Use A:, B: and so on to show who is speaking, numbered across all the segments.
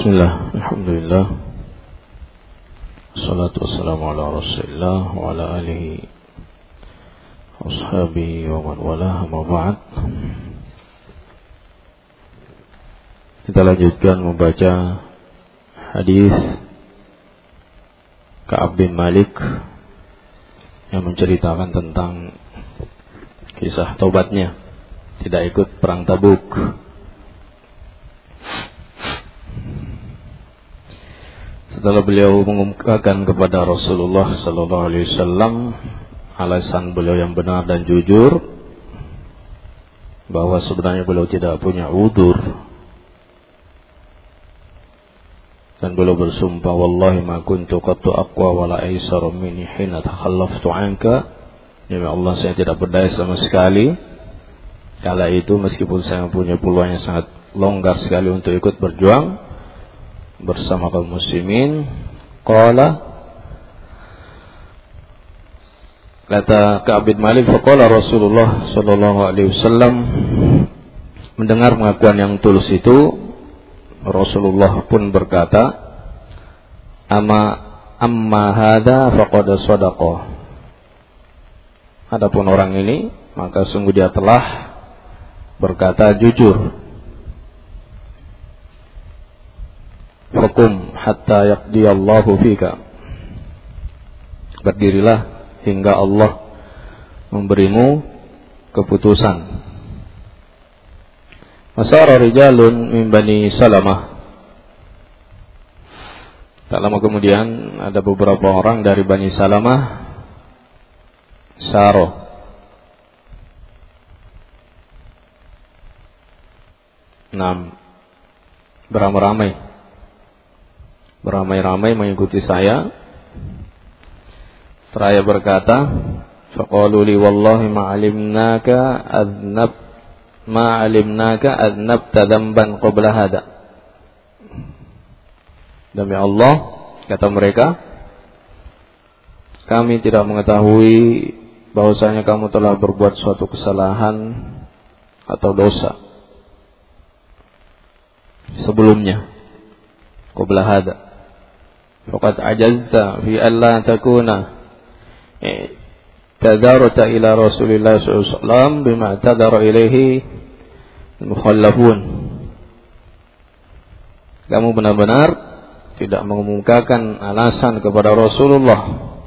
A: Bismillah, alhamdulillah, wassalatu wassalamu ala rasulillah wa ala alihi ashabihi wa man walah, amma ba'd. Kita lanjutkan membaca hadis Ka'ab bin Malik yang menceritakan tentang kisah taubatnya, tidak ikut perang Tabuk. Setelah beliau mengumumkan kepada Rasulullah sallallahu alaihi wasallam alasan beliau yang benar dan jujur, bahwa sebenarnya beliau tidak punya udzur, dan beliau bersumpah, wallahi ma kuntu qattu aqwa wala aisar minni hina takhallaftu anka. Demi Allah, saya tidak berdaya sama sekali kala itu, meskipun saya punya peluang yang sangat longgar sekali untuk ikut berjuang bersama kaum muslimin. Qala, kata Ka'ab bin Malik, faqala Rasulullah sallallahu alaihi wasallam, mendengar pengakuan yang tulus itu, Rasulullah pun berkata, amma hadza faqad shadaqa. Adapun orang ini, maka sungguh dia telah berkata jujur. Fakum hatta yaqdiyallahu fika. Berdirilah hingga Allah memberimu keputusan. Masara rijalun min Bani Salamah. Tak lama kemudian ada beberapa orang dari Bani Salamah Saro beramai-ramai mengikuti saya. Seraya berkata, faqalu li wallahi ma alimnaka adnabta dzamban qabla hada. Demi Allah, kata mereka, kami tidak mengetahui bahwasanya kamu telah berbuat suatu kesalahan atau dosa sebelumnya, qabla hada. Faqad ajazta fi alla takuna tadarata ila Rasulillah sallallahu alaihi wasallam bima tadara ilaihi al-mukhallafun. Kamu benar-benar tidak mengemukakan alasan kepada Rasulullah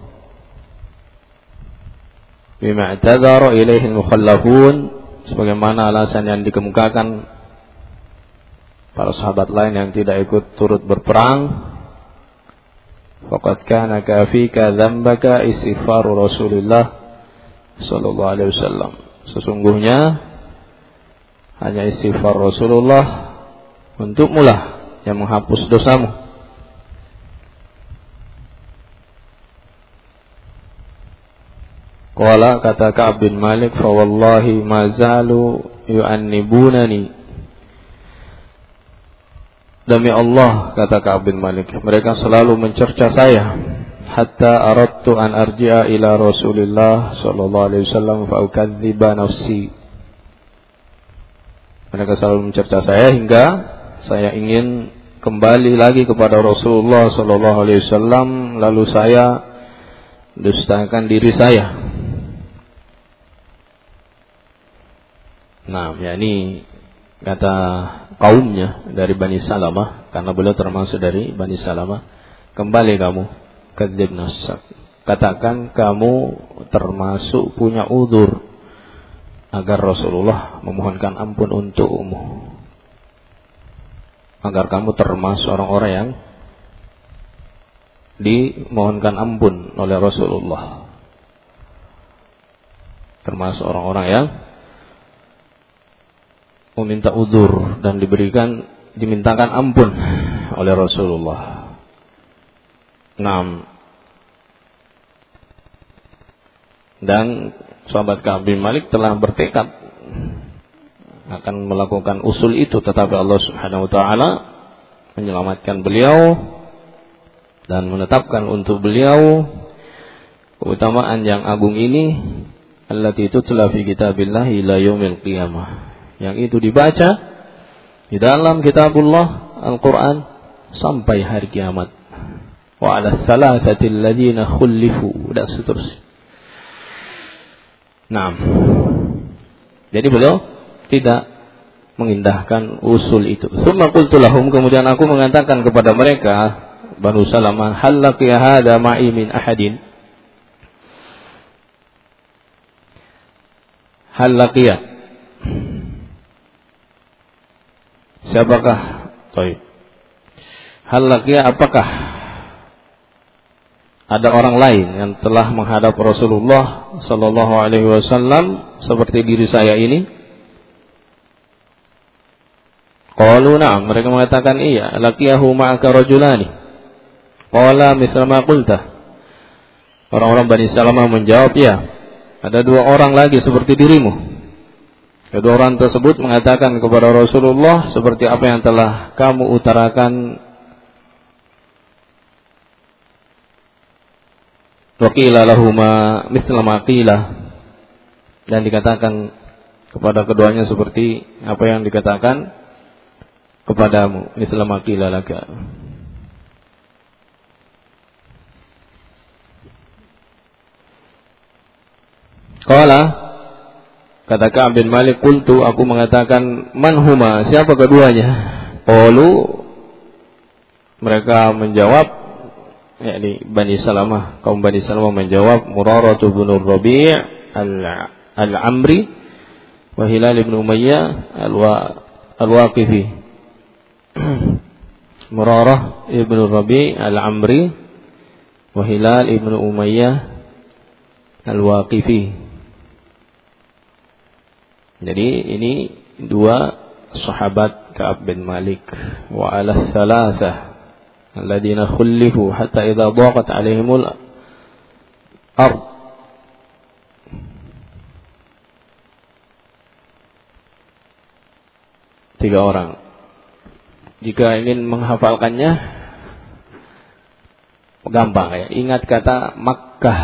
A: bima tadara ilaihi al-mukhallafun, sebagaimana alasan yang dikemukakan para sahabat lain yang tidak ikut turut berperang. Faqad kana kafika dzambaka istighfaru Rasulillah sallallahu alaihi wasallam. Sesungguhnya hanya istighfar Rasulullah untukmu lah yang menghapus dosamu. Qala, kata Ka'ab bin Malik, fa wallahi ma zalu yu'annibunani. Demi Allah, kata Ka'ab bin Malik, mereka selalu mencerca saya, hatta aradtu an arji'a ila Rasulillah sallallahu alaihi wasallam fa ukadziba nafsi. Mereka selalu mencerca saya hingga saya ingin kembali lagi kepada Rasulullah sallallahu alaihi wasallam, lalu saya dustakan diri saya. Nah, yakni kata kaumnya dari Bani Salamah, karena beliau termasuk dari Bani Salamah, kembali kamu, kadzib nafsak, katakan kamu termasuk punya udzur agar Rasulullah memohonkan ampun untukmu, agar kamu termasuk orang-orang yang dimohonkan ampun oleh Rasulullah, termasuk orang-orang yang meminta udzur dan dimintakan ampun oleh Rasulullah. Dan sahabat Ka'ab bin Malik telah bertekad akan melakukan usul itu, tetapi Allah Subhanahu wa taala menyelamatkan beliau dan menetapkan untuk beliau keutamaan yang agung ini, allati tutla fi kitabillah ila yaumil qiyamah, yang itu dibaca di dalam kitabullah Al-Quran sampai hari kiamat. Wa 'ala tsalatsati alladziina khulifu dan seterusnya. Nah, jadi beliau tidak mengindahkan usul itu. Tsumma qultu lahum, kemudian aku mengatakan kepada mereka Banu Salamah, hal laqiya hadza ma'i min ahadin? Hal laqiya, siapakah? Baik. Hal laqiya, apakah ada orang lain yang telah menghadap Rasulullah sallallahu alaihi wasallam seperti diri saya ini? Qalu na'am, mereka mengatakan iya. Laqiyahu ma'aka rajulani. Qala mithla ma qulta. Orang-orang Bani Salamah menjawab, ya, ada dua orang lagi seperti dirimu. Kedua orang tersebut mengatakan kepada Rasulullah seperti apa yang telah kamu utarakan. Wa qila lahuma mithla ma qila, dan dikatakan kepada keduanya seperti apa yang dikatakan kepadamu. Mithla ma qila laka. Qala, kata Ka'ab bin Malik, qultu, aku mengatakan, man huma, siapa keduanya? Qalu, mereka menjawab, yakni Bani Salamah, kaum Bani Salamah menjawab, Murarah bin Rabi' al-Amri wa Hilal bin Umayyah al-Waqifi. Murarah ibn Rabi' al-Amri wa Hilal ibn Umayyah al-Waqifi. Jadi ini dua sahabat Ka'ab bin Malik. Wa 'ala tsalatsah alladziina khulifu hatta idza dhaqat 'alaihimul ard. Tiga orang. Jika ingin menghafalkannya gampang ya. Ingat kata Makkah.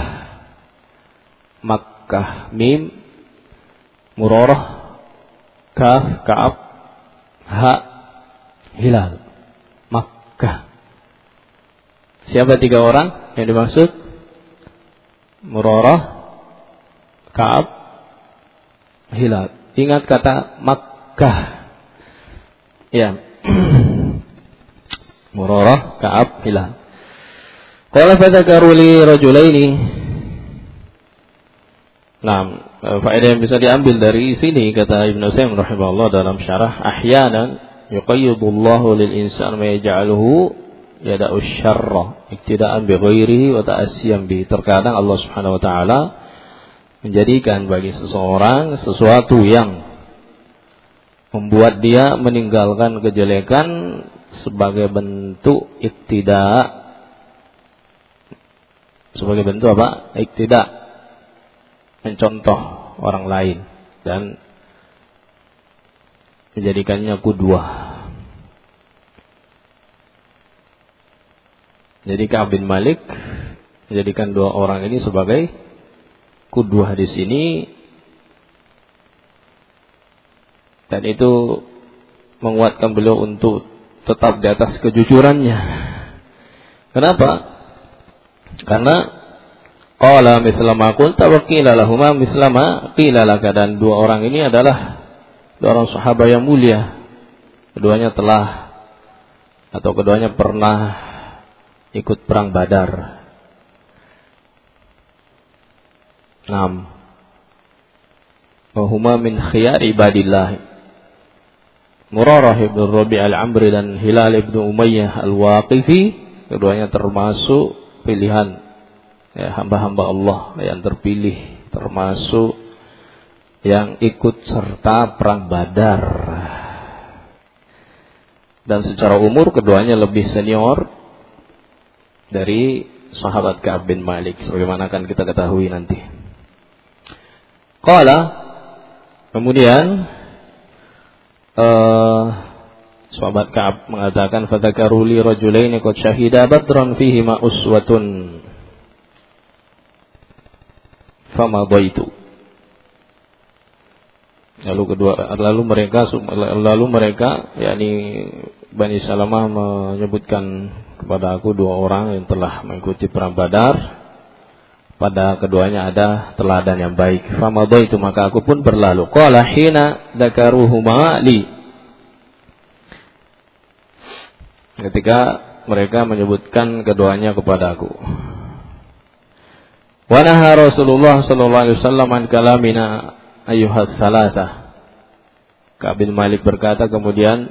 A: Makkah, mim, Murarah, kaf, Ka'ab, ha, Hilal. Makkah. Siapa tiga orang yang dimaksud? Murarah, Ka'ab, Hilal. Ingat kata Makkah. Ya. Murarah, Ka'ab, Hilal. Qala fadzakaru li rajulaini. Nah, faedah yang bisa diambil dari sini, kata Ibnu Utsaimin rahimahullah dalam syarah, ahyanan yuqayyidullahu lil insan ma yaj'aluhu yada'u syarra iktida'an bi ghairihi wa ta'assiyan bi. Terkadang Allah Subhanahu wa taala menjadikan bagi seseorang sesuatu yang membuat dia meninggalkan kejelekan sebagai bentuk iktida'. Sebagai bentuk apa? Iktida', mencontoh orang lain dan menjadikannya qudwah. Jadi Ka'ab bin Malik menjadikan dua orang ini sebagai qudwah di sini, dan itu menguatkan beliau untuk tetap di atas kejujurannya. Kenapa? Karena qala mithla ma qulta wa qila lahumā mithla ma qila laka, dan dua orang ini adalah dua orang sahabat yang mulia. Keduanya telah atau keduanya pernah ikut perang Badar. 6. Wa huma min khiyar ibadillah. Murarah ibn Rabi' al-Amri dan Hilal ibn Umayyah al-Waqifi, keduanya termasuk pilihan ya, hamba-hamba Allah yang terpilih, termasuk yang ikut serta perang Badar. Dan secara umur keduanya lebih senior dari sahabat Ka'ab bin Malik, sebagaimana akan kita ketahui nanti. Qala, kemudian sahabat Ka'ab mengatakan, fadzakaru li rajulaini qad syahida badran fihi ma uswatun famadaitu. Lalu mereka yakni Bani Salamah menyebutkan kepada aku 2 orang yang telah mengikuti perang Badar. Pada keduanya ada teladan yang baik. Famadaitu, maka aku pun berlalu. Qala hina dzakaruhuma li. Ketika mereka menyebutkan keduanya kepada aku. Wa naha Rasulullah sallallahu alaihi wasallam an kalamina ayyuhas salatah. Ka'ab bin Malik berkata, kemudian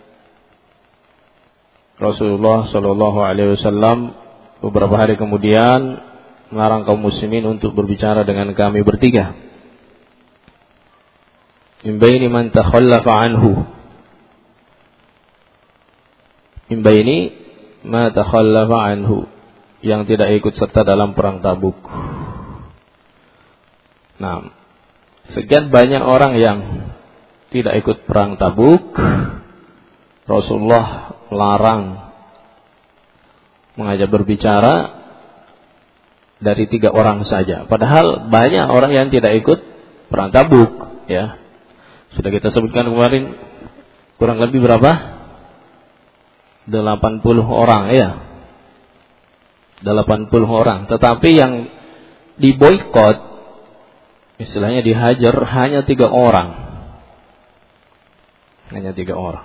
A: Rasulullah sallallahu alaihi wasallam beberapa hari kemudian melarang kaum muslimin untuk berbicara dengan kami bertiga. Min baini man takhallafa anhu. Min baini ma takhallafa anhu, yang tidak ikut serta dalam perang Tabuk. Nah, sekian banyak orang yang tidak ikut perang Tabuk, Rasulullah melarang mengajak berbicara dari 3 orang saja. Padahal banyak orang yang tidak ikut perang Tabuk, ya. Sudah kita sebutkan kemarin, kurang lebih berapa? 80 orang, ya. 80 orang. Tetapi yang diboikot, istilahnya dihajar, hanya 3 orang. Hanya 3 orang.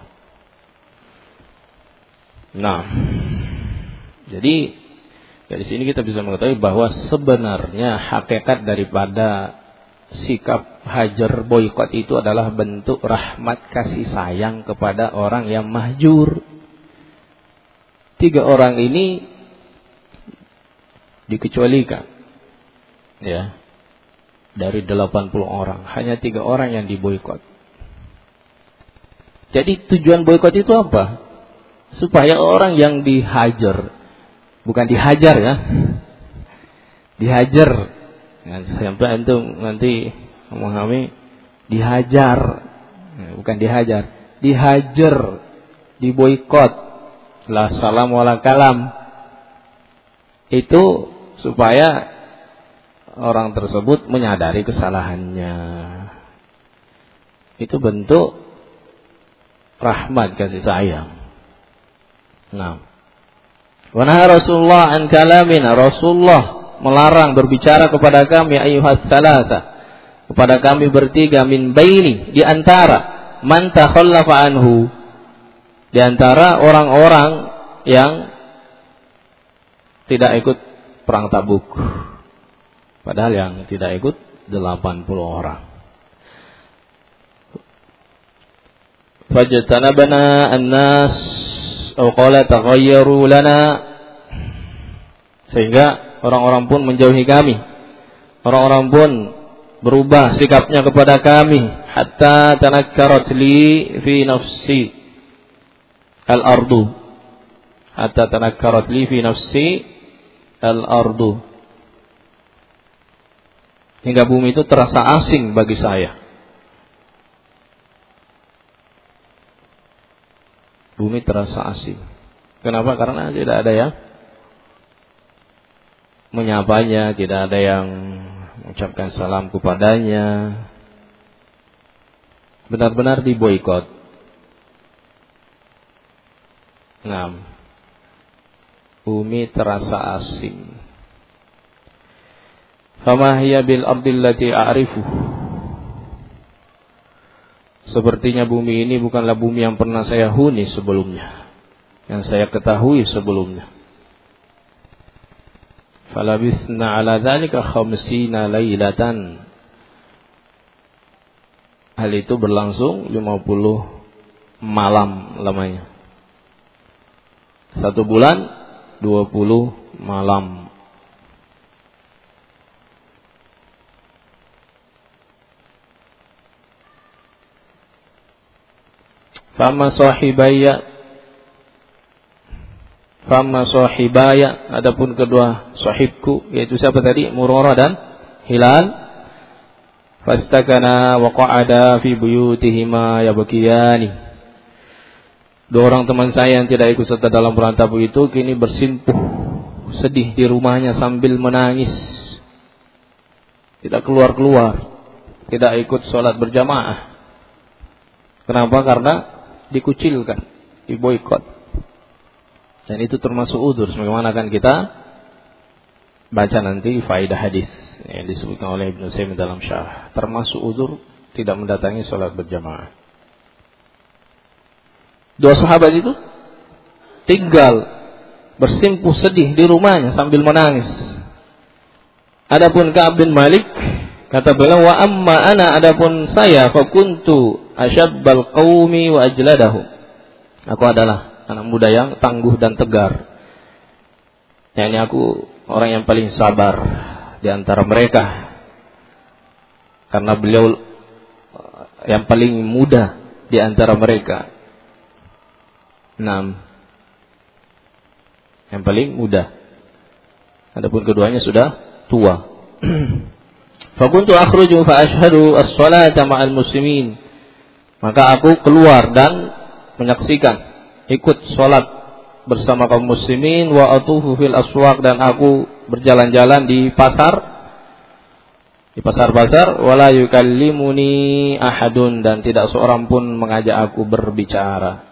A: Nah, jadi dari sini kita bisa mengetahui bahwa sebenarnya hakikat daripada sikap hajar boikot itu adalah bentuk rahmat kasih sayang kepada orang yang mahjur. 3 orang ini dikecualikan, ya, dari 80 orang, hanya 3 orang yang diboikot. Jadi tujuan boikot itu apa? Supaya orang yang dihajar, bukan dihajar, ya, dihajar. Sampai antum nanti memahami dihajar, bukan dihajar, dihajar, diboikot, la salam wala kalam. Itu supaya orang tersebut menyadari kesalahannya. Itu bentuk rahmat kasih sayang. Nah, wa naha Rasulullah an kalamina, Rasulullah melarang berbicara kepada kami ayyuhas salasa, kepada kami bertiga, min baini, di antara man takhallafa anhu, di antara orang-orang yang tidak ikut perang Tabuk. Padahal yang tidak ikut 80 orang. Fajtanabana an-nas aw qala taghayyaru lana, sehingga orang-orang pun menjauhi kami. Orang-orang pun berubah sikapnya kepada kami, hatta tanakkarat li fi nafsi al-ardu, hatta tanakkarat li fi nafsi al-ardu, hingga bumi itu terasa asing bagi saya. Bumi terasa asing. Kenapa? Karena tidak ada yang menyapanya, tidak ada yang mengucapkan salam kepadanya. Benar-benar diboikot. Nah, bumi terasa asing. Fama hiya bil ardil lati a'rifu, sepertinya bumi ini bukanlah bumi yang pernah saya huni sebelumnya, yang saya ketahui sebelumnya. Falabithna ala dzalika 50 lailatan, hal itu berlangsung 50 malam lamanya. 1 bulan 20 malam. Fama sahibaya, adapun kedua sahibku, yaitu siapa tadi? Murarah dan Hilal. Fastakana wa qa'ada fi buyutihima yabkiyani. 2 orang teman saya yang tidak ikut serta dalam perang Tabuk itu kini bersimpuh sedih di rumahnya sambil menangis. Tidak keluar-keluar, tidak ikut sholat berjamaah. Kenapa? Karena dikucilkan, diboikot. Dan itu termasuk udzur, sebagaimana akan kita baca nanti faedah hadis yang disebutkan oleh Ibnu Utsaimin dalam syarah. Termasuk udzur tidak mendatangi salat berjamaah. Dua sahabat itu tinggal bersimpuh sedih di rumahnya sambil menangis. Adapun Ka'ab bin Malik, kata beliau, wa amma ana, adapun saya, fa kuntu asyabbal qaumi wa ajladahum. Aku adalah anak muda yang tangguh dan tegar. Yani aku orang yang paling sabar di antara mereka. Karena beliau yang paling muda di antara mereka. Yang paling muda. Adapun keduanya sudah tua. Fa kuntu akhruju fa ashhadu as-salata ma'al muslimin. Maka aku keluar dan menyaksikan, ikut sholat bersama kaum muslimin, wa atufu fil aswaq, dan aku berjalan-jalan di pasar-pasar, wala yukallimuni ahadun, dan tidak seorang pun mengajak aku berbicara.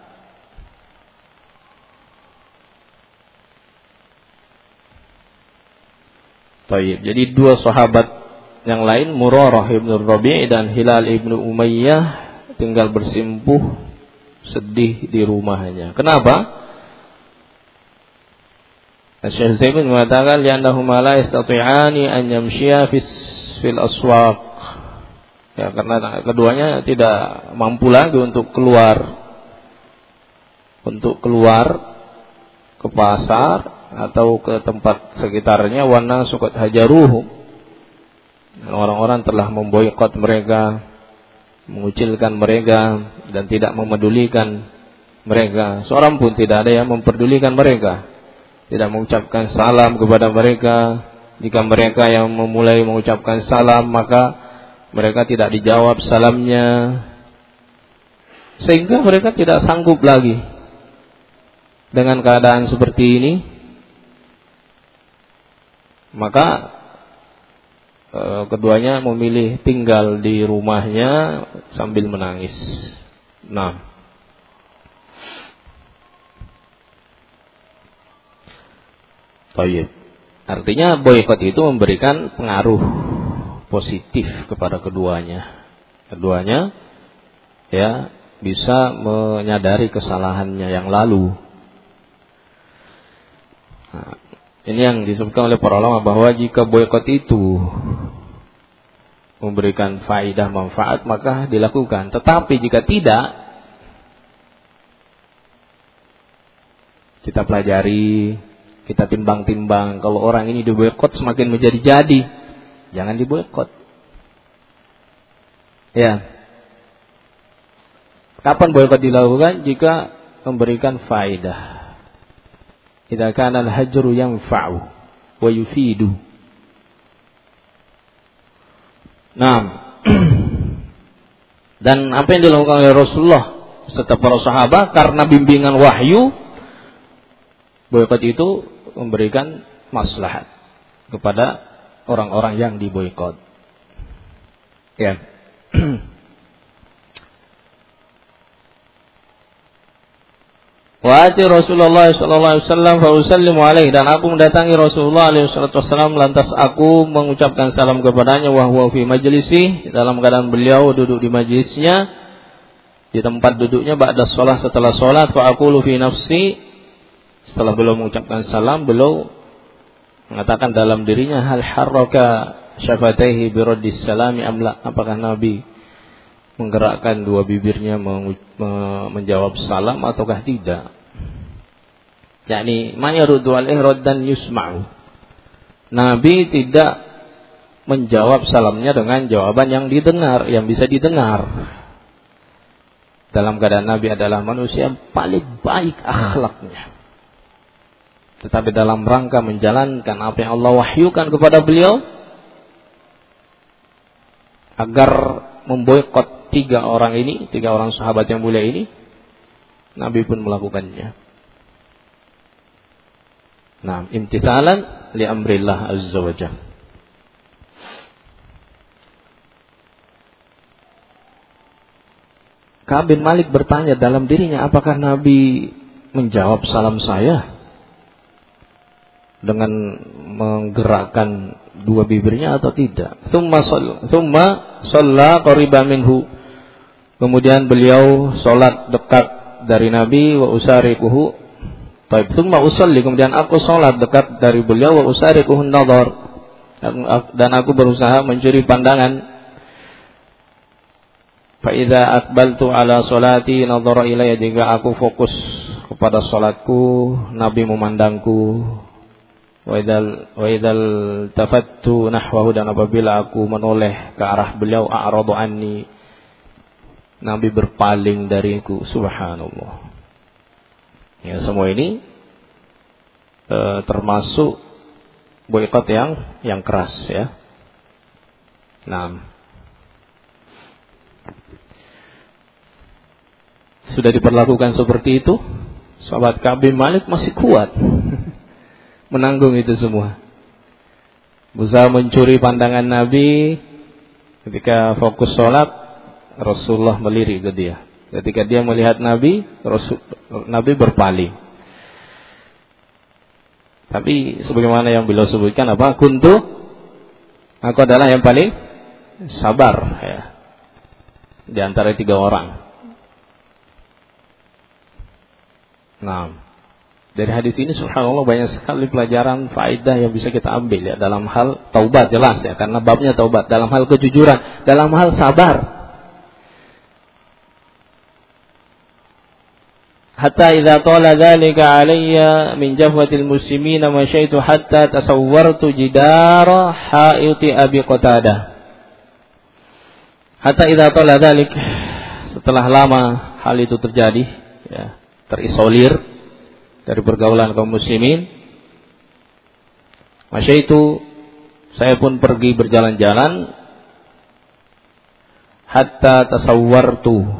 A: Tayyib. Jadi dua sahabat yang lain, Murarah ibn Rabi' dan Hilal ibn Umayyah, tinggal bersimpuh sedih di rumahnya. Kenapa? Syekh Utsaimin mengatakan li'annahuma la yastati'ani an yamshiya fil aswaq. Ya, karena keduanya tidak mampu lagi untuk keluar ke pasar atau ke tempat sekitarnya. Wa nasu qad hajaruhum. Orang-orang telah memboikot mereka, mengucilkan mereka dan tidak memedulikan mereka. Seorang pun tidak ada yang memperdulikan mereka, tidak mengucapkan salam kepada mereka. Jika mereka yang memulai mengucapkan salam, maka mereka tidak dijawab salamnya, sehingga mereka tidak sanggup lagi dengan keadaan seperti ini. Maka keduanya memilih tinggal di rumahnya sambil menangis. Baik. Artinya boikot itu memberikan pengaruh positif kepada keduanya. Keduanya ya bisa menyadari kesalahannya yang lalu. Nah, ini yang disebutkan oleh para ulama bahwa jika boikot itu memberikan faidah manfaat maka dilakukan. Tetapi jika tidak, kita pelajari, kita timbang-timbang. Kalau orang ini diboikot semakin menjadi-jadi, jangan diboikot. Ya. Kapan boikot dilakukan? Jika memberikan faidah. Idza kana al-hajru yanfa'u wa yufidu. Dan apa yang dilakukan oleh Rasulullah serta para sahabat karena bimbingan wahyu, boikot itu memberikan maslahat kepada orang-orang yang diboikot. Ya. Wa ati Rasulullah sallallahu alaihi wasallam fa usallimu alaihi, dan aku mendatangi Rasulullah alaihi wasallam lantas aku mengucapkan salam kepadanya wa huwa fi majlisi, dalam keadaan beliau duduk di majlisnya, di tempat duduknya ba'da shalah, setelah salat. Fa aqulu fi nafsi, setelah beliau mengucapkan salam, beliau mengatakan dalam dirinya, hal harraka syafataihi bi raddis salami amla, apakah Nabi menggerakkan dua bibirnya menjawab salam ataukah tidak? Yani man yaruddu al-ihrad dan yusma'u. Nabi tidak menjawab salamnya dengan jawaban yang didengar, yang bisa didengar. Dalam keadaan Nabi adalah manusia yang paling baik akhlaknya, tetapi dalam rangka menjalankan apa yang Allah wahyukan kepada beliau agar memboikot tiga orang sahabat yang mulia ini, Nabi pun melakukannya. Nah, imtithalan li amrillah azza wa jalla. Ka'ab bin Malik bertanya dalam dirinya, apakah Nabi menjawab salam saya dengan menggerakkan dua bibirnya atau tidak? Thumma shalla qariban minhu. Kemudian beliau salat dekat dari Nabi, wa usariquhu. Baik, thumma usalli, kemudian aku salat dekat dari beliau, wa usariquhu an-nadhar. Dan aku berusaha mencuri pandangan. Fa idza aqbaltu ala salati nadhara ilayya, jika aku fokus kepada salatku, Nabi memandangku. Wa idzal tafattu nahwahu, dan apabila aku menoleh ke arah beliau, a'radu anni, Nabi berpaling dariku. Subhanallah. Ya, semua ini termasuk boikot yang keras, ya. Nah, sudah diperlakukan seperti itu, sahabat Ka'ab bin Malik masih kuat menanggung itu semua. Berusaha mencuri pandangan Nabi. Ketika fokus sholat, Rasulullah melirik ke dia. Ketika dia melihat Nabi, Nabi berpaling. Tapi sebagaimana yang beliau sebutkan, apa? Aku adalah yang paling sabar, ya, di antara 3 orang. Nah, dari hadis ini subhanallah banyak sekali pelajaran faedah yang bisa kita ambil, ya, dalam hal taubat, jelas, ya, karena babnya taubat, dalam hal kejujuran, dalam hal sabar. Hatta idza tala dzalika alayya min jafwatil muslimin masyaitu hatta tasawwartu jidara haiti Abi Qatadah. Hatta idza tala dzalik, setelah lama hal itu terjadi, ya, terisolir dari pergaulan kaum muslimin, masyaitu, saya pun pergi berjalan-jalan, hatta tasawwartu,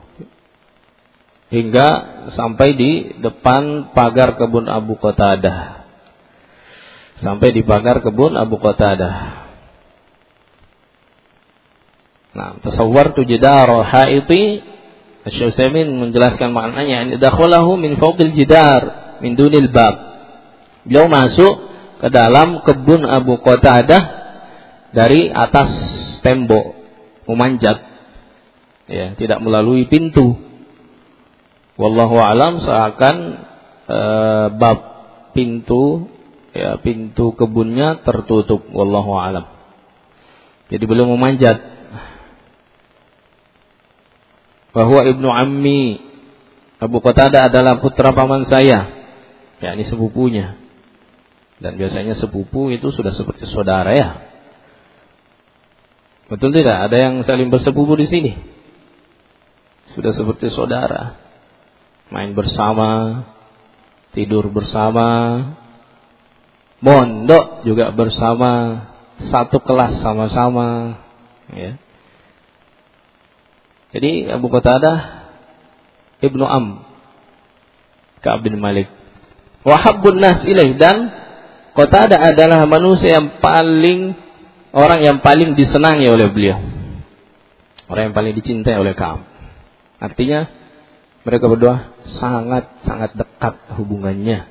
A: hingga sampai di depan pagar kebun Abu Qatadah. Sampai di pagar kebun Abu Qatadah. Nah, tasawwartu jidara haiti, Syekh Utsaimin menjelaskan maknanya, dakhalahu min fawqil jidar min dunil bab. Beliau masuk ke dalam kebun Abu Qatadah dari atas tembok, memanjat, ya, tidak melalui pintu. Wallahu a'lam, seakan bab pintu, ya, pintu kebunnya tertutup. Wallahu a'lam. Jadi beliau memanjat. Bahwa ibnu ammi, Abu Qatadah adalah putra paman saya, yakni sepupunya. Dan biasanya sepupu itu sudah seperti saudara, ya. Betul tidak? Ada yang saling bersepupu di sini? Sudah seperti saudara. Main bersama, tidur bersama, mondok juga bersama, satu kelas sama-sama, ya. Jadi Abu Qatadah ibnu Ka'ab bin Malik. Wa habbun nas ilaih, dan Qatadah adalah manusia yang orang yang paling disenangi oleh beliau. Orang yang paling dicintai oleh Ka'ab. Artinya mereka berdua sangat dekat hubungannya.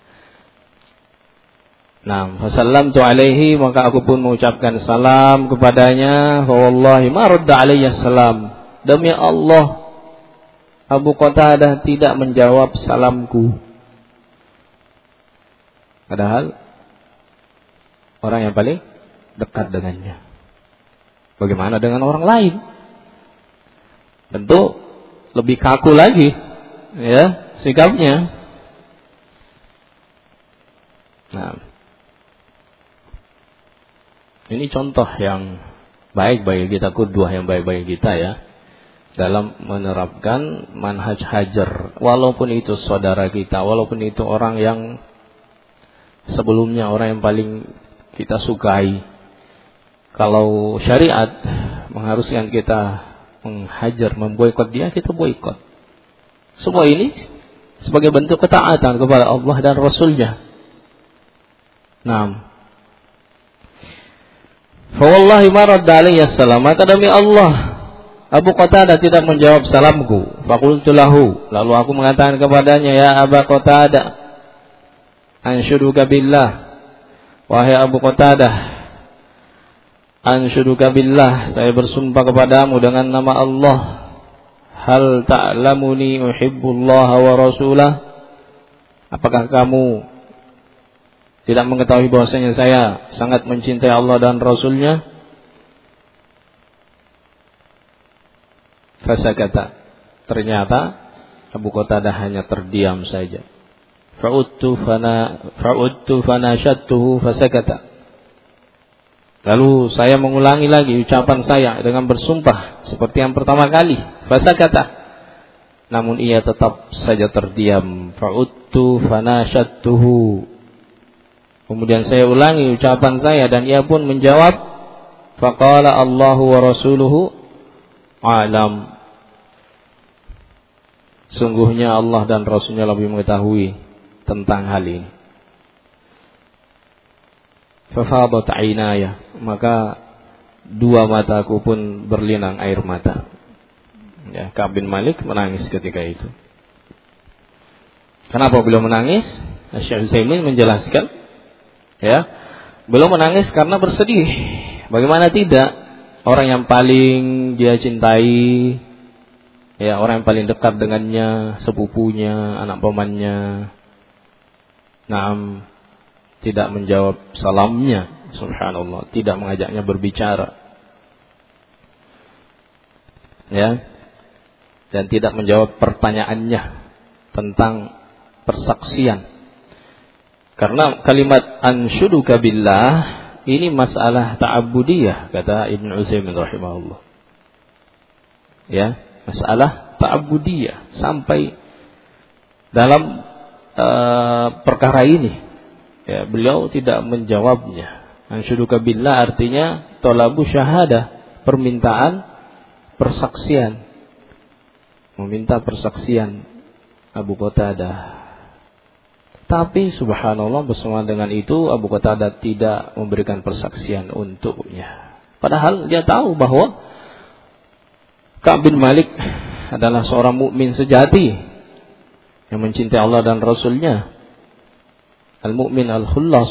A: Nah, fasallamtu alaihi, maka aku pun mengucapkan salam kepadanya. Fa wallahi ma radda alayya salam. Demi Allah, Abu Qatadah tidak menjawab salamku. Padahal orang yang paling dekat dengannya. Bagaimana dengan orang lain? Tentu lebih kaku lagi, ya, sikapnya. Nah, ini contoh yang baik bagi kita, qudwah yang baik bagi kita, ya, dalam menerapkan manhaj hajar. Walaupun itu saudara kita, walaupun itu orang yang sebelumnya orang yang paling kita sukai, kalau syariat mengharuskan kita menghajar, memboikot dia, kita boikot. Semua ini sebagai bentuk ketaatan kepada Allah dan Rasulnya. Nah, fa wallahi ma radda alayya salam, maka demi Allah, Abu Qatadah tidak menjawab salamku. Faqultu lahu, lalu aku mengatakan kepadanya, ya Abu Qatadah, anshuduka billah, wahai Abu Qatadah, anshuduka billah, saya bersumpah kepadamu dengan nama Allah, hal ta'lamuni uhibbullaha wa rasulah, apakah kamu tidak mengetahui bahwasanya saya sangat mencintai Allah dan Rasulnya? Fasakata, ternyata Abu Qatadah hanya terdiam saja. Fa'udtu fanashattuhu fasakata. Lalu saya mengulangi lagi ucapan saya dengan bersumpah seperti yang pertama kali. Fasakata, namun ia tetap saja terdiam. Fa'udtu fanashattuhu. Kemudian saya ulangi ucapan saya dan ia pun menjawab. Faqala Allahu wa rasuluhu a'lam. Sungguhnya Allah dan Rasulnya lebih mengetahui tentang hal ini. Fafadat aynaya, maka dua mataku pun berlinang air mata. Ya, Ka'ab bin Malik menangis ketika itu. Kenapa beliau menangis? Syekh Utsaimin menjelaskan, ya, beliau menangis karena bersedih. Bagaimana tidak? Orang yang paling dia cintai, ya, orang yang paling dekat dengannya, sepupunya, anak pamannya, tidak menjawab salamnya, subhanallah, tidak mengajaknya berbicara, ya, dan tidak menjawab pertanyaannya tentang persaksian. Karena kalimat anshuduka billah ini masalah ta'abbudiyah, kata Ibnu Utsaimin rahimahullah. Ya, masalah ta'abbudiyah sampai dalam perkara ini, ya, beliau tidak menjawabnya. Anshuduka billah artinya talabu syahadah, permintaan persaksian, meminta persaksian Abu Qatadah. Tapi subhanallah, bersama dengan itu Abu Qatadah tidak memberikan persaksian untuknya. Padahal dia tahu bahwa Ka'ab bin Malik adalah seorang mukmin sejati yang mencintai Allah dan Rasulnya. Al-mu'min al-khullas.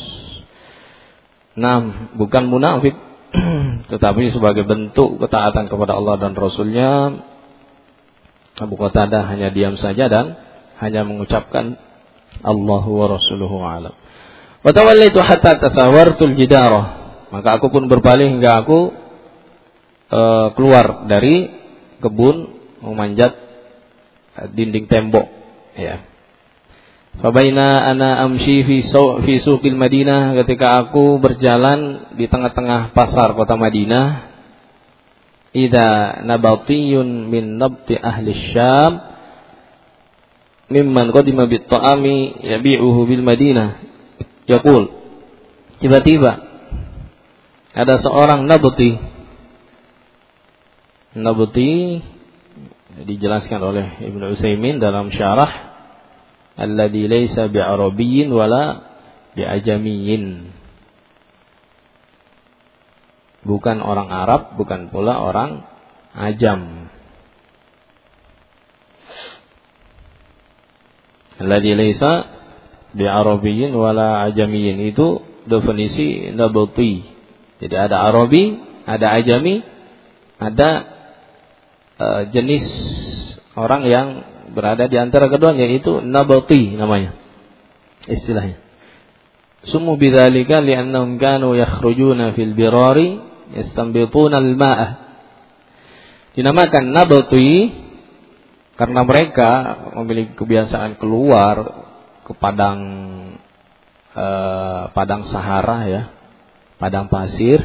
A: Bukan munafik, tetapi sebagai bentuk ketaatan kepada Allah dan Rasulnya, Abu Qatadah hanya diam saja dan hanya mengucapkan Allahu wa rasuluhu a'lam. Wa tawallaitu hatta tasawartul jidarah, maka aku pun berpaling hingga aku keluar dari kebun memanjat dinding tembok, ya. Fa baina ana amshi fi suqil Madinah, ketika aku berjalan di tengah-tengah pasar kota Madinah, idza nabatiyun min nabti ahli Syam mimman qadima bit ta'ami yabi'uhu bil Madinah yaqul, tiba-tiba ada seorang nabti dijelaskan oleh Ibnu Utsaimin dalam syarah, alladzi laisa bi'arabiyyin wala bi'ajamiyyin, bukan orang Arab, bukan pula orang Ajam. Alladzi laisa bi'arabiyyin wala ajamiyyin, itu definisi nabati. Jadi ada Arabi, ada Ajami, ada jenis orang yang berada di antara keduanya, yaitu nabati namanya, istilahnya. Sumu bidzalika li'annahum kanu yakhrujuna fil birari yastanbituna al-ma'a. Dinamakan nabati karena mereka memiliki kebiasaan keluar ke padang Sahara, ya, padang pasir,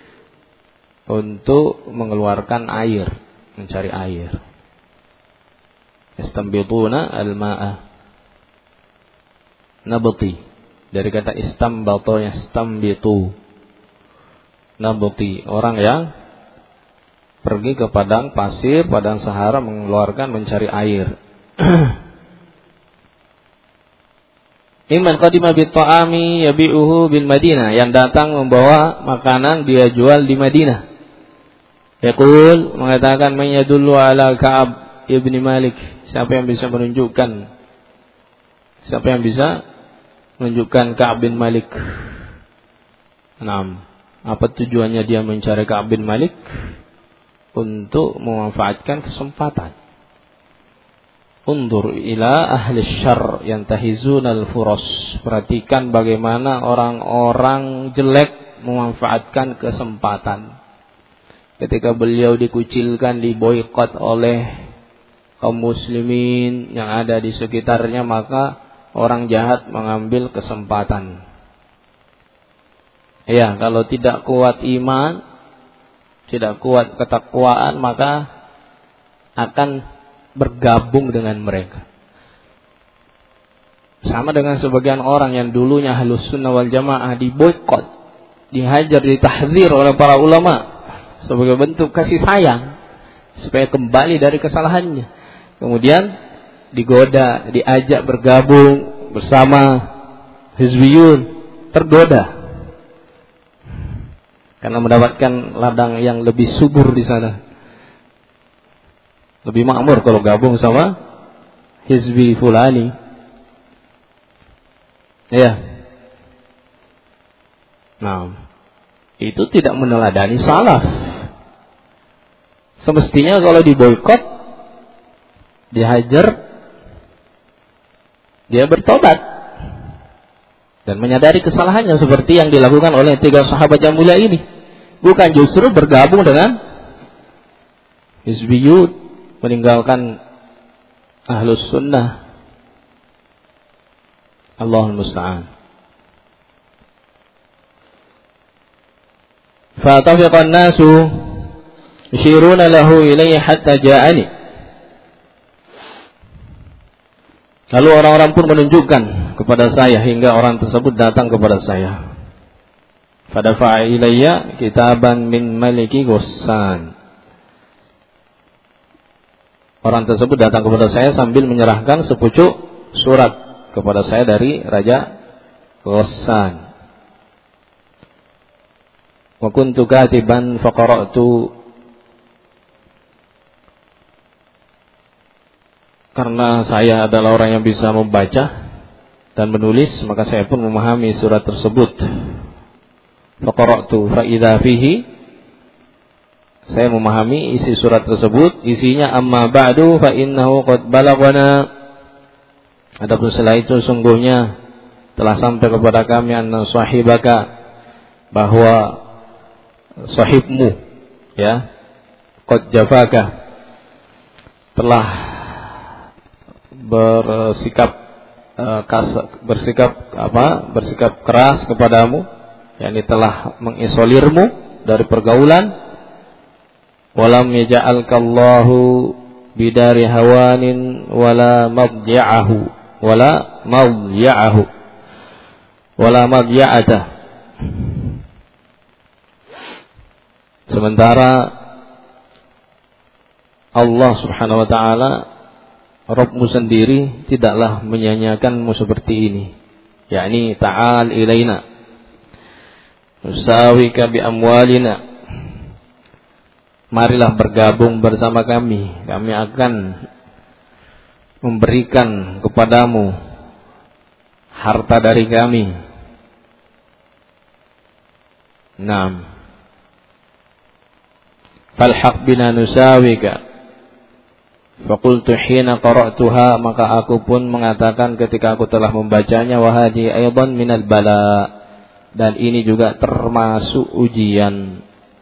A: untuk mengeluarkan air, mencari air. Yastambituna al-ma'a. Nabati dari kata istambato, yastambitu. Nabati, orang yang pergi ke padang pasir, padang Sahara, mengeluarkan, mencari air. Iman qadima bit ta'ami yabi'uhu bil Madinah, yang datang membawa makanan dia jual di Madinah. Yaqul mengatakan man yadullu ala Ka'ab ibni Malik, siapa yang bisa menunjukkan Ka'ab bin Malik. Naam, apa tujuannya dia mencari Ka'ab bin Malik? Untuk memanfaatkan kesempatan. Undur ila ahli syarr yantahizun al-furas. Perhatikan bagaimana orang-orang jelek memanfaatkan kesempatan. Ketika beliau dikucilkan, diboikot oleh kaum muslimin yang ada di sekitarnya, maka orang jahat mengambil kesempatan. Ya, kalau tidak kuat iman, tidak kuat ketakwaan, maka akan bergabung dengan mereka. Sama dengan sebagian orang yang dulunya Ahlus Sunnah wal Jamaah diboikot, dihajar, ditahdzir oleh para ulama sebagai bentuk kasih sayang supaya kembali dari kesalahannya. Kemudian digoda, diajak bergabung bersama hizbiyun, tergoda karena mendapatkan ladang yang lebih subur di sana. Lebih makmur kalau gabung sama hizbi fulani. Ya. Nah, itu tidak meneladani salaf. Semestinya kalau diboikot, dihajar, dia bertobat dan menyadari kesalahannya seperti yang dilakukan oleh 3 sahabat yang mulia ini. Bukan justru bergabung dengan hizbiyun, meninggalkan Ahlus Sunnah. Allahul musta'an. Fatafiqan nasu yushiruna lahu ilayhi hatta ja'ani. Lalu orang-orang pun menunjukkan kepada saya hingga orang tersebut datang kepada saya. Fadafa'a ilayya kitaban min maliki Ghassan. Orang tersebut datang kepada saya sambil menyerahkan sepucuk surat kepada saya dari Raja Ghassan. Wa kuntu katiban faqara'tu. Karena saya adalah orang yang bisa membaca dan menulis, maka saya pun memahami surat tersebut. Faqara'tu fa idza fihi, saya memahami isi surat tersebut. Isinya amma ba'du fa innahu qad balaghana. Adapun setelah itu sungguhnya telah sampai kepada kami anna sahibaka, bahwa sahibmu, ya, qad jafaka, telah bersikap keras kepadamu, yakni telah mengisolirmu dari pergaulan. Walam yaj'alkallahu bidari hawanin wala madja'ata. Sementara Allah Subhanahu wa taala, Rabbmu sendiri, tidaklah menyanyiakanmu seperti ini, yakni ta'al ilaina nusawika bi amwalina, marilah bergabung bersama kami, kami akan memberikan kepadamu harta dari kami. Naam, falhaq bina nusawika. Faqultu hina qara'tuha, maka aku pun mengatakan ketika aku telah membacanya, wa hadi aidan minal bala, dan ini juga termasuk ujian.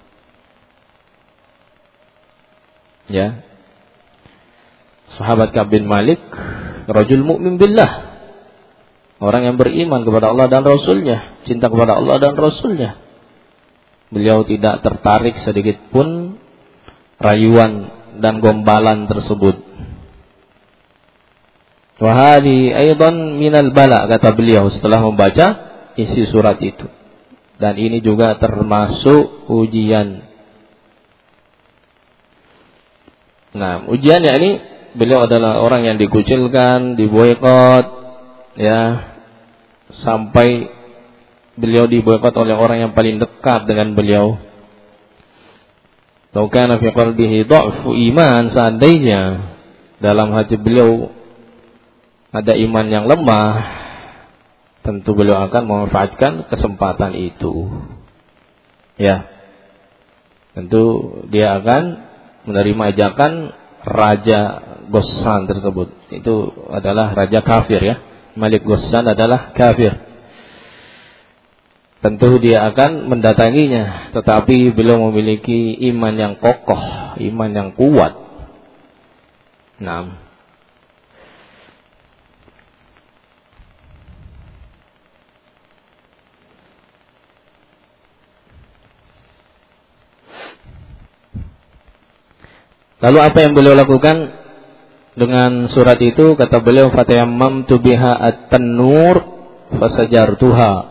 A: Ya. Sahabat Ka'ab bin Malik rajul mu'min billah, orang yang beriman kepada Allah dan Rasulnya, cinta kepada Allah dan Rasulnya. Beliau tidak tertarik sedikit pun rayuan dan gombalan tersebut. Wahadi aidan minal bala, kata beliau setelah membaca isi surat itu, dan ini juga termasuk ujian. Nah, ujian yakni beliau adalah orang yang dikucilkan, diboikot, ya, sampai beliau diboikot oleh orang yang paling dekat dengan beliau. Lau kana fi qalbihi dha'fu iman, seandainya dalam hati beliau ada iman yang lemah, tentu beliau akan memanfaatkan kesempatan itu. Ya. Tentu dia akan menerima ajakan Raja Ghassan tersebut. Itu adalah raja kafir ya. Malik Ghassan adalah kafir. Tentu dia akan mendatanginya, tetapi beliau memiliki iman yang kokoh, iman yang kuat. Nah, lalu apa yang beliau lakukan dengan surat itu? Kata beliau, fatayammamtu biha at-tanur fasajartuha.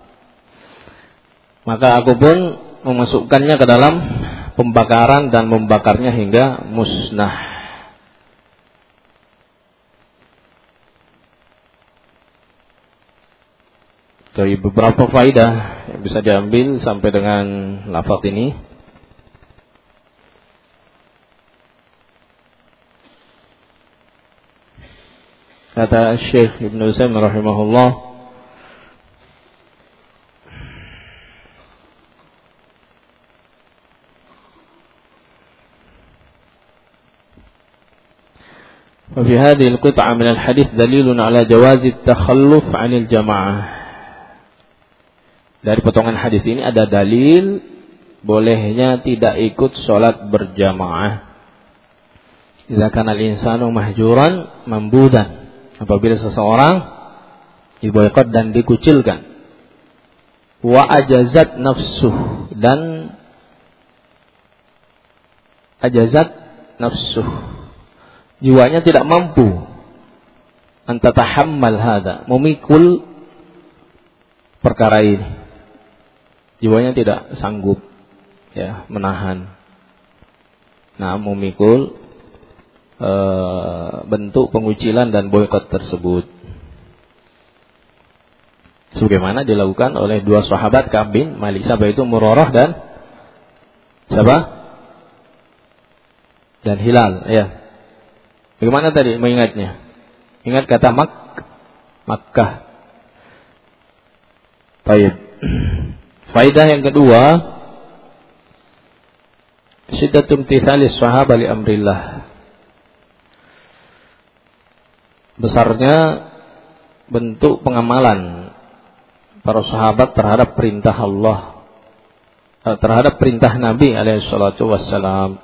A: Maka aku pun memasukkannya ke dalam pembakaran dan membakarnya hingga musnah. Dari beberapa faedah yang bisa diambil sampai dengan lafaz ini. Kata Syekh Ibn Utsaimin rahimahullah, وفي هذه القطعة من الحديث دليل على جواز التخلف عن الجماعة. Dari potongan hadis ini ada dalil bolehnya tidak ikut sholat berjamaah. Idza kana al-insanu mahjuran mambudan, apabila seseorang diboikot dan dikucilkan. Wa ajazat nafsuh, dan ajazat nafsuh, jiwanya tidak mampu antatahammal hada, memikul perkara ini. Jiwanya tidak sanggup ya menahan. Nah, memikul bentuk pengucilan dan boikot tersebut. Sebagaimana dilakukan oleh dua sahabat Ka'ab bin Malik. Siapa itu? Murarah dan siapa? Dan Hilal, ya. Bagaimana tadi mengingatnya? Ingat kata Makkah. Baik. Faidah yang kedua, syiddatul imtithalis sahabah li amrillah. Besarnya bentuk pengamalan para sahabat terhadap perintah Allah, terhadap perintah Nabi alaihi salatu wassalam.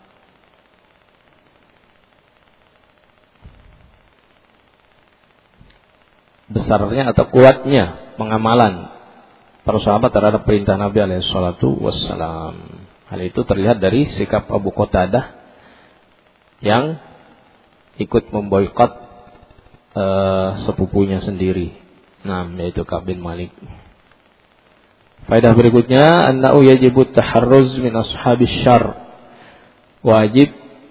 A: Besarnya atau kuatnya pengamalan para sahabat terhadap perintah Nabi alaihi salatu wassalam. Hal itu terlihat dari sikap Abu Qatadah yang ikut memboikot sepupunya sendiri. Nah, yaitu Ka'ab bin Malik. Faedah berikutnya, annahu yajibu taharruz min ashabis syarr. Wajib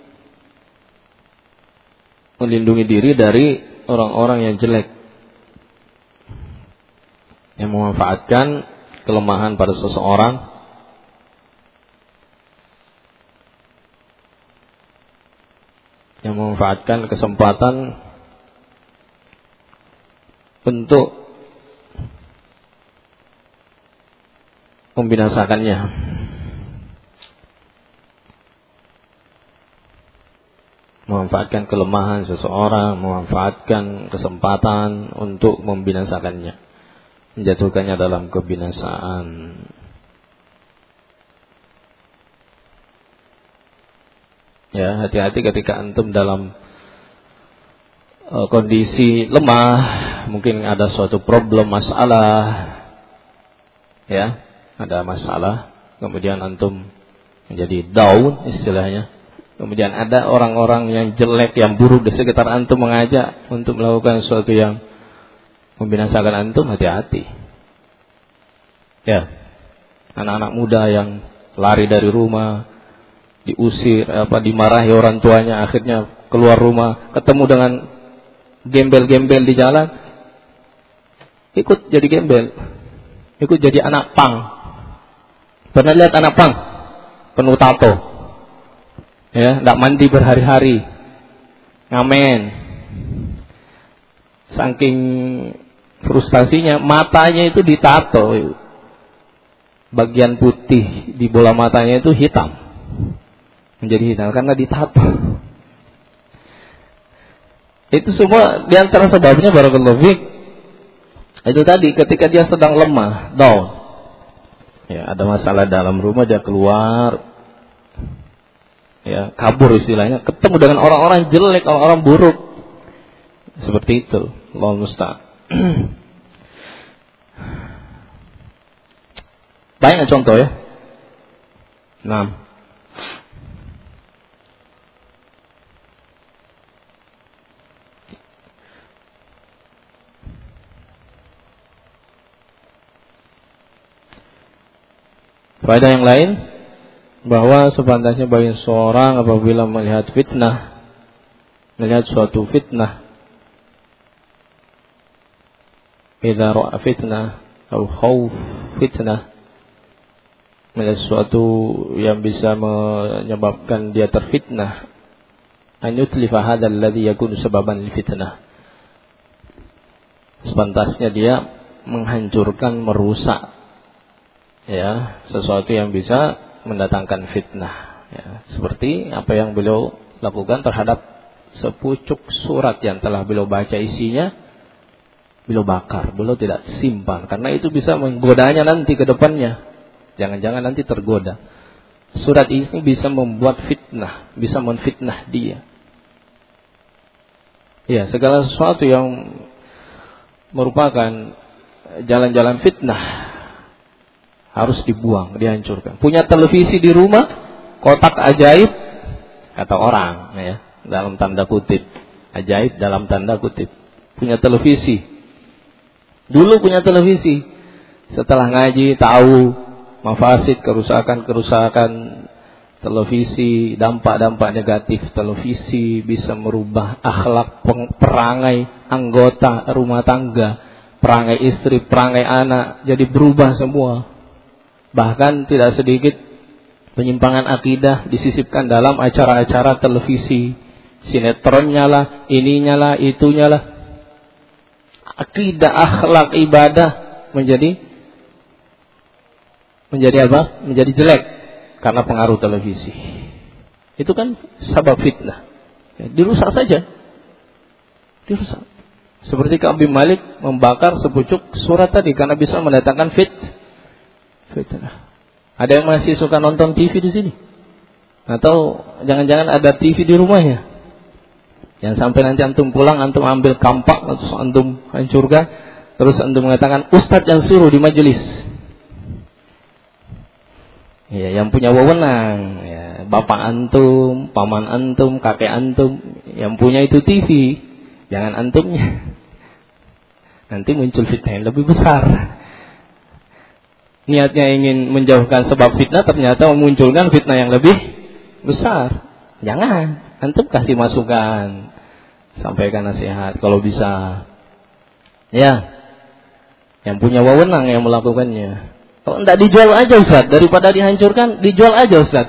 A: melindungi diri dari orang-orang yang jelek, yang memanfaatkan kelemahan pada seseorang, yang memanfaatkan kesempatan untuk membinasakannya. Memanfaatkan kelemahan seseorang, memanfaatkan kesempatan untuk membinasakannya, menjatuhkannya dalam kebinasaan. Ya, hati-hati ketika antum dalam kondisi lemah, mungkin ada suatu problem, masalah, ya, ada masalah, kemudian antum menjadi down istilahnya, kemudian ada orang-orang yang jelek, yang buruk di sekitar antum mengajak untuk melakukan sesuatu yang membinasakan antum, hati-hati. Ya, anak-anak muda yang lari dari rumah, diusir, dimarahi orang tuanya, akhirnya keluar rumah, ketemu dengan gembel-gembel di jalan, ikut jadi gembel, ikut jadi anak pang. Pernah lihat anak pang penuh tato? Ya, enggak mandi berhari-hari. Ngamen. Saking frustasinya, matanya itu ditato. Bagian putih di bola matanya itu hitam. Menjadi hitam karena ditato. Itu semua diantara sebabnya barakallahu fiik. Itu tadi ketika dia sedang lemah, down. Ya, ada masalah dalam rumah, dia keluar. Ya, kabur istilahnya, ketemu dengan orang-orang jelek, orang-orang buruk. Seperti itu. Allahu musta'an. Banyak contoh ya. Nah. Faedah yang lain, bahwa sepantasnya bagi seorang apabila melihat suatu fitnah, idza ra'a fitnah atau khauf fitnah, melihat sesuatu yang bisa menyebabkan dia terfitnah, an yutlifa hadzal ladzi yakunu sababan lil fitnah. Sepantasnya dia menghancurkan, merusak ya sesuatu yang bisa mendatangkan fitnah, ya, seperti apa yang beliau lakukan terhadap sepucuk surat yang telah beliau baca isinya, beliau bakar, beliau tidak simpan karena itu bisa menggodanya nanti ke depannya. Jangan-jangan nanti tergoda. Surat ini bisa membuat fitnah, bisa menfitnah dia. Ya, segala sesuatu yang merupakan jalan-jalan fitnah harus dibuang, dihancurkan. Punya televisi di rumah, kotak ajaib, kata orang, ya, dalam tanda kutip. Ajaib dalam tanda kutip. Punya televisi. Dulu punya televisi. Setelah ngaji, tahu mafasid, kerusakan televisi, dampak-dampak negatif televisi bisa merubah akhlak perangai anggota rumah tangga, perangai istri, perangai anak, jadi berubah semua. Bahkan tidak sedikit penyimpangan akidah disisipkan dalam acara-acara televisi, sinetronnya lah, ininya lah, itunya lah. Akidah, akhlak, ibadah menjadi apa? Menjadi jelek karena pengaruh televisi. Itu kan sebab fitnah. Ya, dirusak saja. Dirusak. Seperti Ka'ab bin Malik membakar sepucuk surat tadi karena bisa mendatangkan fitnah. Ada yang masih suka nonton TV di sini? Atau jangan-jangan ada TV di rumahnya? Jangan sampai nanti antum pulang, antum ambil kampak, terus antum hancurkan, terus antum mengatakan ustadz yang suruh di majelis. Ya, yang punya wewenang, ya, bapak antum, paman antum, kakek antum, yang punya itu TV, jangan antumnya. Nanti muncul fitnah yang lebih besar. Niatnya ingin menjauhkan sebab fitnah, ternyata memunculkan fitnah yang lebih besar. Jangan, antum kasih masukan, sampaikan nasihat kalau bisa. Ya, yang punya wewenang yang melakukannya. Kalau tidak dijual aja Ustaz, daripada dihancurkan, dijual aja Ustaz.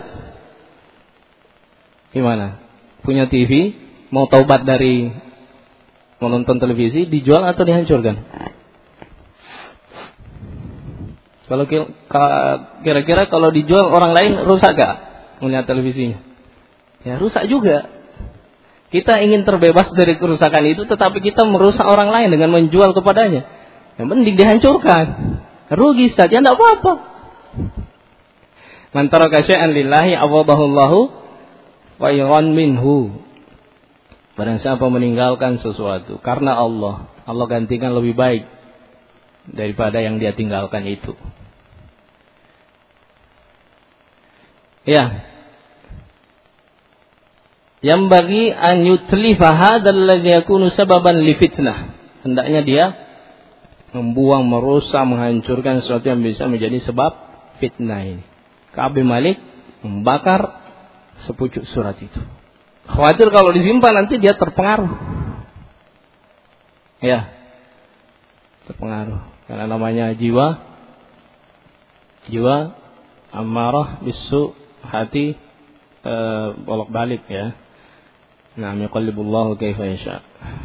A: Gimana? Punya TV, mau taubat dari menonton televisi, dijual atau dihancurkan? Kalau kira-kira kalau dijual orang lain rusak gak melihat televisinya? Ya rusak juga. Kita ingin terbebas dari kerusakan itu, tetapi kita merusak orang lain dengan menjual kepadanya. Yang penting dihancurkan. Rugi Ustaz, ya tidak apa-apa. Man taraka syai'an lillahi awadahullahu khairan minhu. Barang siapa meninggalkan sesuatu karena Allah, Allah gantikan lebih baik daripada yang dia tinggalkan itu. Ya. Yang bagi an yutlifa hadzal ladzi yakunu sababan li fitnah. Hendaknya dia membuang, merusak, menghancurkan sesuatu yang bisa menjadi sebab fitnah ini. Ka'ab bin Malik membakar sepucuk surat itu. Khawatir kalau disimpan nanti dia terpengaruh. Ya. Terpengaruh. Karena namanya jiwa ammarah bisu, hati bolak-balik ya. Nah, yuqallibullahu kaifa yasha.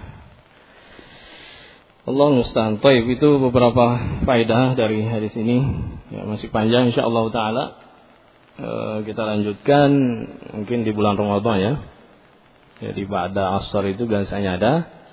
A: Allah musta'an. Baik, itu beberapa faedah dari hadis ini. Ya, masih panjang insyaallah taala. Kita lanjutkan mungkin di bulan Ramadan ya. Jadi ba'da asar itu biasanya ada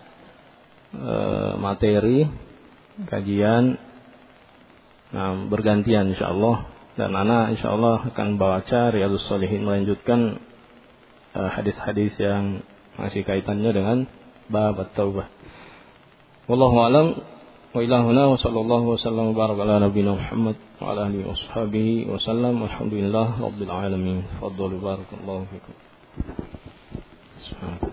A: materi kajian. Nah, bergantian insyaallah, dan ana insyaallah akan baca Riyadhus Shalihin, melanjutkan hadis-hadis yang masih kaitannya dengan bab at-taubah. Wallahu a'lam. Wa ilahuna wa sallallahu wasallam wa baraka ala nabiyina Muhammad wa ala alihi washabihi wa sallam. Alhamdulillah rabbil alamin. Fadlu barakallahu fikum.